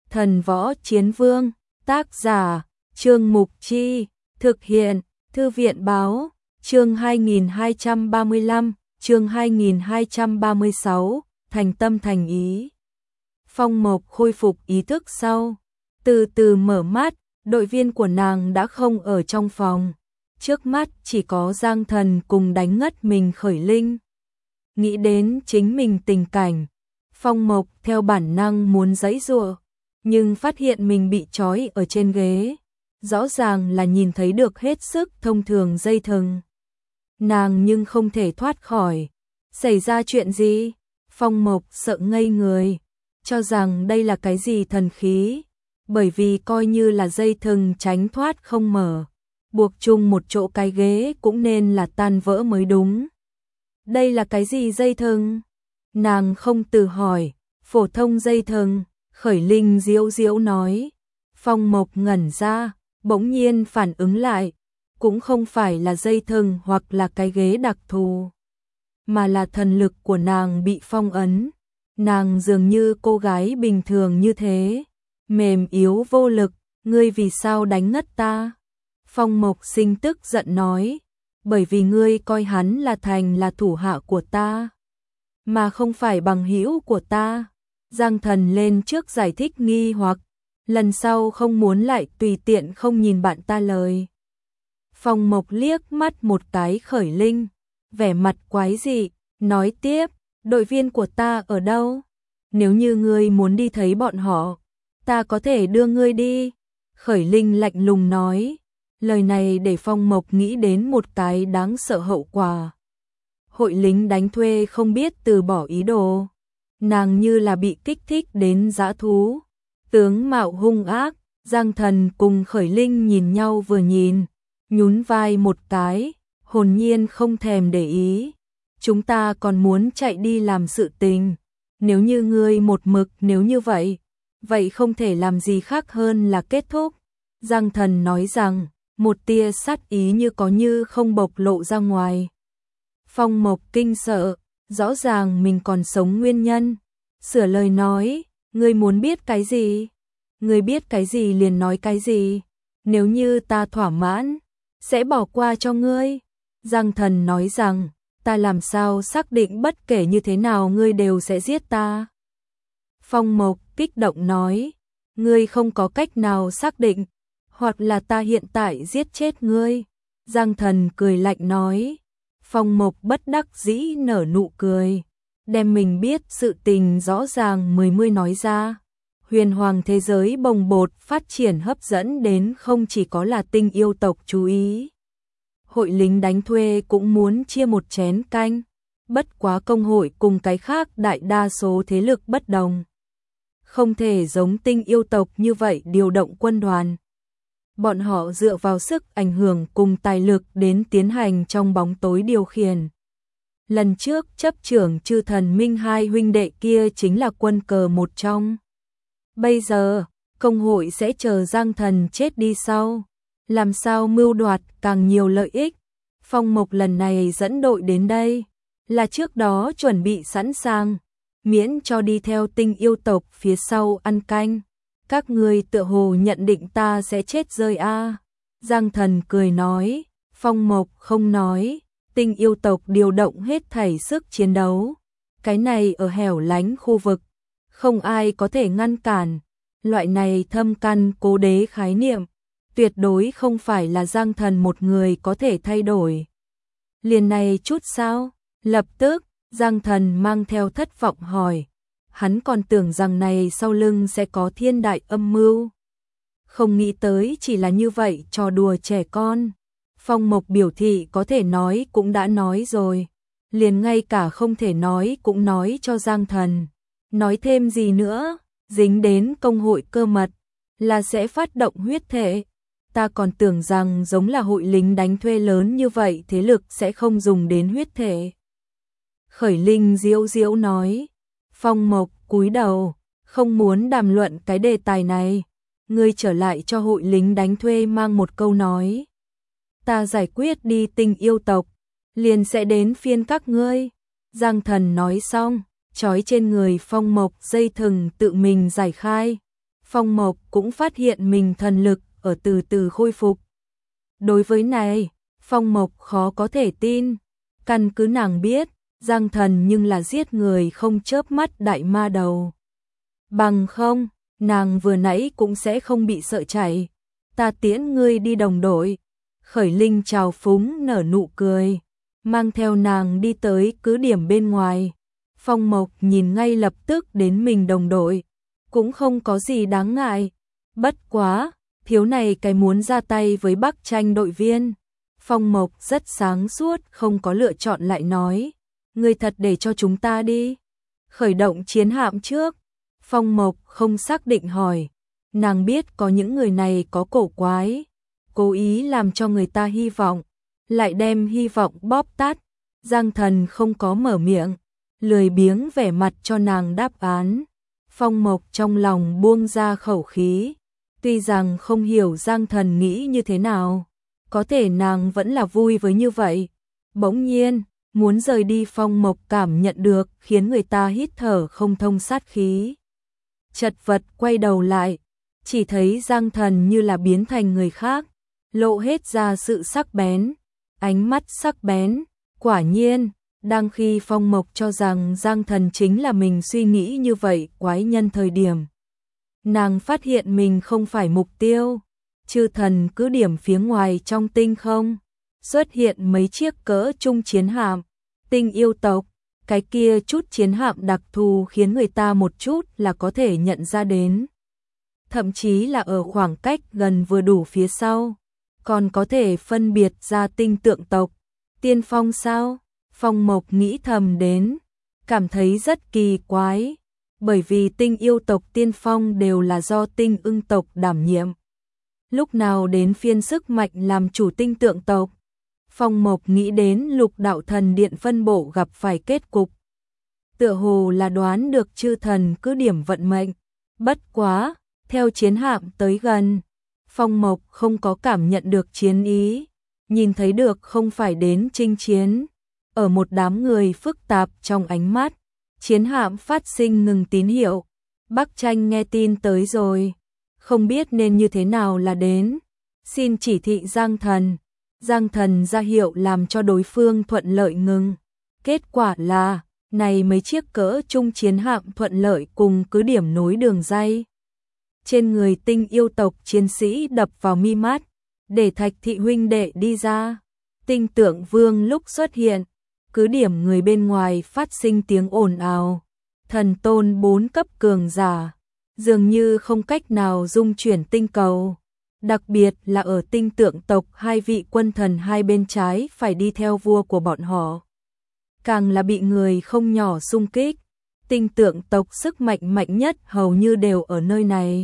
Thần Võ Chiến Vương, tác giả, Trương Mục Chi, thực hiện, Thư viện Báo, chương 2235, chương 2236, thành tâm thành ý. Phong Mộc khôi phục ý thức sau, từ từ mở mắt, đội viên của nàng đã không ở trong phòng. Trước mắt chỉ có Giang Thần cùng đánh ngất mình Khởi Linh. Nghĩ đến chính mình tình cảnh, Phong Mộc theo bản năng muốn giãy giụa, nhưng phát hiện mình bị trói ở trên ghế. Rõ ràng là nhìn thấy được hết sức thông thường dây thừng. Nàng nhưng không thể thoát khỏi. Xảy ra chuyện gì? Phong Mộc sợ ngây người, cho rằng đây là cái gì thần khí, bởi vì coi như là dây thừng tránh thoát không mở, buộc chung một chỗ cái ghế cũng nên là tan vỡ mới đúng. Đây là cái gì dây thừng? Nàng không tự hỏi, phổ thông dây thừng, Khởi Linh diễu diễu nói. Phong Mộc ngẩn ra, bỗng nhiên phản ứng lại, cũng không phải là dây thừng hoặc là cái ghế đặc thù, mà là thần lực của nàng bị phong ấn. Nàng dường như cô gái bình thường như thế, mềm yếu vô lực, ngươi vì sao đánh ngất ta? Phong Mộc sinh tức giận nói, bởi vì ngươi coi hắn là thủ hạ của ta, mà không phải bằng hữu của ta. Giang Thần lên trước giải thích nghi hoặc, lần sau không muốn lại tùy tiện không nhìn bạn ta lời. Phong Mộc liếc mắt một cái Khởi Linh, vẻ mặt quái dị, nói tiếp, đội viên của ta ở đâu? Nếu như ngươi muốn đi thấy bọn họ, ta có thể đưa ngươi đi. Khởi Linh lạnh lùng nói, lời này để Phong Mộc nghĩ đến một cái đáng sợ hậu quả. Hội lính đánh thuê không biết từ bỏ ý đồ. Nàng như là bị kích thích đến dã thú. Tướng mạo hung ác, Giang Thần cùng Khởi Linh nhìn nhau vừa nhìn, nhún vai một cái, hồn nhiên không thèm để ý. Chúng ta còn muốn chạy đi làm sự tình. Nếu như ngươi một mực nếu như vậy, vậy không thể làm gì khác hơn là kết thúc. Giang Thần nói rằng, một tia sát ý như có như không bộc lộ ra ngoài. Phong Mộc kinh sợ, rõ ràng mình còn sống nguyên nhân. Sửa lời nói, ngươi muốn biết cái gì? Ngươi biết cái gì liền nói cái gì. Nếu như ta thỏa mãn, sẽ bỏ qua cho ngươi. Giang Thần nói rằng, ta làm sao xác định bất kể như thế nào ngươi đều sẽ giết ta? Phong Mộc kích động nói, ngươi không có cách nào xác định, hoặc là ta hiện tại giết chết ngươi. Giang Thần cười lạnh nói. Phong Mộc bất đắc dĩ nở nụ cười, đem mình biết sự tình rõ ràng mươi nói ra. Huyền hoàng thế giới bồng bột phát triển hấp dẫn đến không chỉ có là tinh yêu tộc chú ý. Hội lính đánh thuê cũng muốn chia một chén canh, bất quá công hội cùng cái khác đại đa số thế lực bất đồng. Không thể giống tinh yêu tộc như vậy điều động quân đoàn. Bọn họ dựa vào sức ảnh hưởng cùng tài lực đến tiến hành trong bóng tối điều khiển. Lần trước chấp trưởng Chư Thần Minh hai huynh đệ kia chính là quân cờ một trong. Bây giờ, công hội sẽ chờ Giang Thần chết đi sau. Làm sao mưu đoạt càng nhiều lợi ích. Phong Mộc lần này dẫn đội đến đây, là trước đó chuẩn bị sẵn sàng, miễn cho đi theo tinh yêu tộc phía sau ăn canh. Các ngươi tựa hồ nhận định ta sẽ chết rơi a? Giang Thần cười nói. Phong Mộc không nói, tinh yêu tộc điều động hết thảy sức chiến đấu. Cái này ở hẻo lánh khu vực, không ai có thể ngăn cản. Loại này thâm căn cố đế khái niệm, tuyệt đối không phải là Giang Thần một người có thể thay đổi. Liền này chút sao? Lập tức, Giang Thần mang theo thất vọng hỏi. Hắn còn tưởng rằng này sau lưng sẽ có thiên đại âm mưu. Không nghĩ tới chỉ là như vậy trò đùa trẻ con. Phong Mộc biểu thị có thể nói cũng đã nói rồi. Liền ngay cả không thể nói cũng nói cho Giang Thần. Nói thêm gì nữa, dính đến công hội cơ mật, là sẽ phát động huyết thể. Ta còn tưởng rằng giống là hội lính đánh thuê lớn như vậy thế lực sẽ không dùng đến huyết thể. Khởi Linh diễu diễu nói. Phong Mộc cúi đầu, không muốn đàm luận cái đề tài này. Ngươi trở lại cho hội lính đánh thuê mang một câu nói. Ta giải quyết đi tinh yêu tộc, liền sẽ đến phiên các ngươi. Giang Thần nói xong, trói trên người Phong Mộc dây thừng tự mình giải khai. Phong Mộc cũng phát hiện mình thần lực ở từ từ khôi phục. Đối với này, Phong Mộc khó có thể tin, căn cứ nàng biết, Giang Thần nhưng là giết người không chớp mắt đại ma đầu. Bằng không, nàng vừa nãy cũng sẽ không bị sợ chạy. Ta tiễn ngươi đi đồng đội. Khởi Linh trào phúng nở nụ cười, mang theo nàng đi tới cứ điểm bên ngoài. Phong Mộc nhìn ngay lập tức đến mình đồng đội, cũng không có gì đáng ngại. Bất quá, thiếu này cái muốn ra tay với Bắc Tranh đội viên. Phong Mộc rất sáng suốt, không có lựa chọn lại nói, ngươi thật để cho chúng ta đi. Khởi động chiến hạm trước. Phong Mộc không xác định hỏi, nàng biết có những người này có cổ quái, cố ý làm cho người ta hy vọng, lại đem hy vọng bóp tát. Giang Thần không có mở miệng, lười biếng vẻ mặt cho nàng đáp án. Phong Mộc trong lòng buông ra khẩu khí, tuy rằng không hiểu Giang Thần nghĩ như thế nào, có thể nàng vẫn là vui với như vậy. Bỗng nhiên, muốn rời đi Phong Mộc cảm nhận được khiến người ta hít thở không thông sát khí. Chật vật quay đầu lại, chỉ thấy Giang Thần như là biến thành người khác, lộ hết ra sự sắc bén, ánh mắt sắc bén. Quả nhiên, đang khi Phong Mộc cho rằng Giang Thần chính là mình suy nghĩ như vậy quái nhân thời điểm, nàng phát hiện mình không phải mục tiêu. Chư thần cứ điểm phía ngoài trong tinh không, xuất hiện mấy chiếc cỡ trung chiến hạm, tinh yêu tộc. Cái kia chút chiến hạm đặc thù khiến người ta một chút là có thể nhận ra đến. Thậm chí là ở khoảng cách gần vừa đủ phía sau, còn có thể phân biệt ra tinh tượng tộc. Tiên phong sao? Phong Mộc nghĩ thầm đến, cảm thấy rất kỳ quái, bởi vì tinh yêu tộc tiên phong đều là do tinh ưng tộc đảm nhiệm. Lúc nào đến phiên sức mạnh làm chủ tinh tượng tộc? Phong Mộc nghĩ đến Lục Đạo Thần Điện phân bộ gặp phải kết cục. Tựa hồ là đoán được chư thần cứ điểm vận mệnh. Bất quá, theo chiến hạm tới gần, Phong Mộc không có cảm nhận được chiến ý, nhìn thấy được không phải đến chinh chiến. Ở một đám người phức tạp trong ánh mắt, chiến hạm phát sinh ngừng tín hiệu. Bắc Tranh nghe tin tới rồi, không biết nên như thế nào là đến. Xin chỉ thị Giang Thần. Giang Thần ra hiệu làm cho đối phương thuận lợi ngừng. Kết quả là, này mấy chiếc cỡ trung chiến hạm thuận lợi cùng cứ điểm nối đường ray. Trên người tinh yêu tộc chiến sĩ đập vào mi mắt, để Thạch thị huynh đệ đi ra. Tinh Tượng Vương lúc xuất hiện, cứ điểm người bên ngoài phát sinh tiếng ồn ào. Thần tôn 4 cấp cường giả, dường như không cách nào dung chuyển tinh cầu. Đặc biệt là ở tinh tượng tộc, hai vị quân thần hai bên trái phải đi theo vua của bọn họ, càng là bị người không nhỏ xung kích. Tinh tượng tộc sức mạnh mạnh nhất hầu như đều ở nơi này.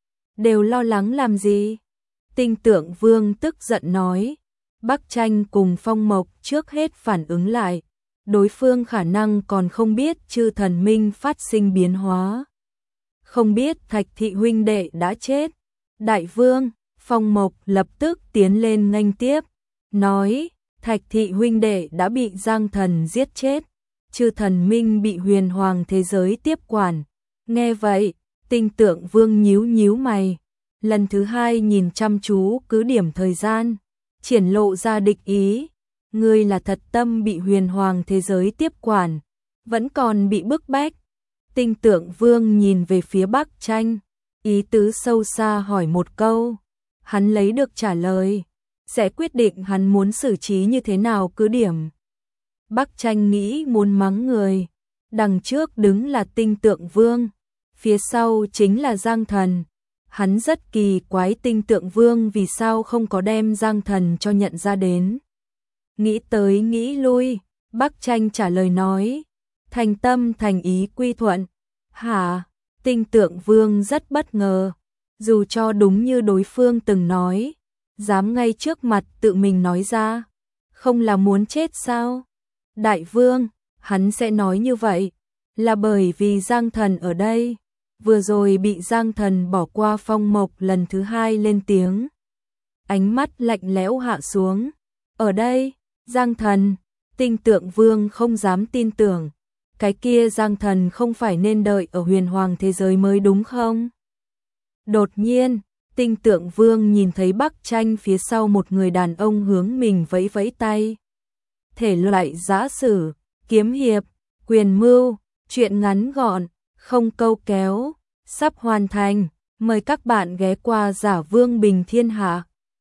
Đều lo lắng làm gì? Tinh Tượng Vương tức giận nói. Bắc Tranh cùng Phong Mộc trước hết phản ứng lại, đối phương khả năng còn không biết chư thần minh phát sinh biến hóa, không biết Thạch thị huynh đệ đã chết. Đại vương, Phong Mộc lập tức tiến lên nghênh tiếp, nói, Thạch thị huynh đệ đã bị Giang Thần giết chết, chư thần minh bị huyền hoàng thế giới tiếp quản. Nghe vậy, Tinh Tượng Vương nhíu nhíu mày, lần thứ hai nhìn chăm chú cứ điểm thời gian, triển lộ ra địch ý. Ngươi là thật tâm bị huyền hoàng thế giới tiếp quản, vẫn còn bị bức bách. Tinh Tượng Vương nhìn về phía Bắc Tranh, ý tứ sâu xa hỏi một câu. Hắn lấy được trả lời, sẽ quyết định hắn muốn xử trí như thế nào cứ điểm. Bắc Tranh nghĩ muốn mắng người, đằng trước đứng là Tinh Tượng Vương, phía sau chính là Giang Thần. Hắn rất kỳ quái Tinh Tượng Vương vì sao không có đem Giang Thần cho nhận ra đến. Nghĩ tới nghĩ lui, Bắc Tranh trả lời nói, thành tâm thành ý quy thuận. Hả? Tinh Tượng Vương rất bất ngờ, dù cho đúng như đối phương từng nói, dám ngay trước mặt tự mình nói ra, không là muốn chết sao? Đại vương, hắn sẽ nói như vậy, là bởi vì Giang Thần ở đây. Vừa rồi bị Giang Thần bỏ qua. Phong Mộc lần thứ hai lên tiếng, ánh mắt lạnh lẽo hạ xuống. Ở đây, Giang Thần? Tinh Tượng Vương không dám tin tưởng, cái kia Giang Thần không phải nên đợi ở huyền hoàng thế giới mới đúng không? Đột nhiên, Tinh Tượng Vương nhìn thấy Bắc Tranh phía sau một người đàn ông hướng mình vẫy vẫy tay. Thể loại giã sử, kiếm hiệp, quyền mưu, truyện ngắn gọn, không câu kéo, sắp hoàn thành. Mời các bạn ghé qua Giả Vương Bình Thiên Hạ.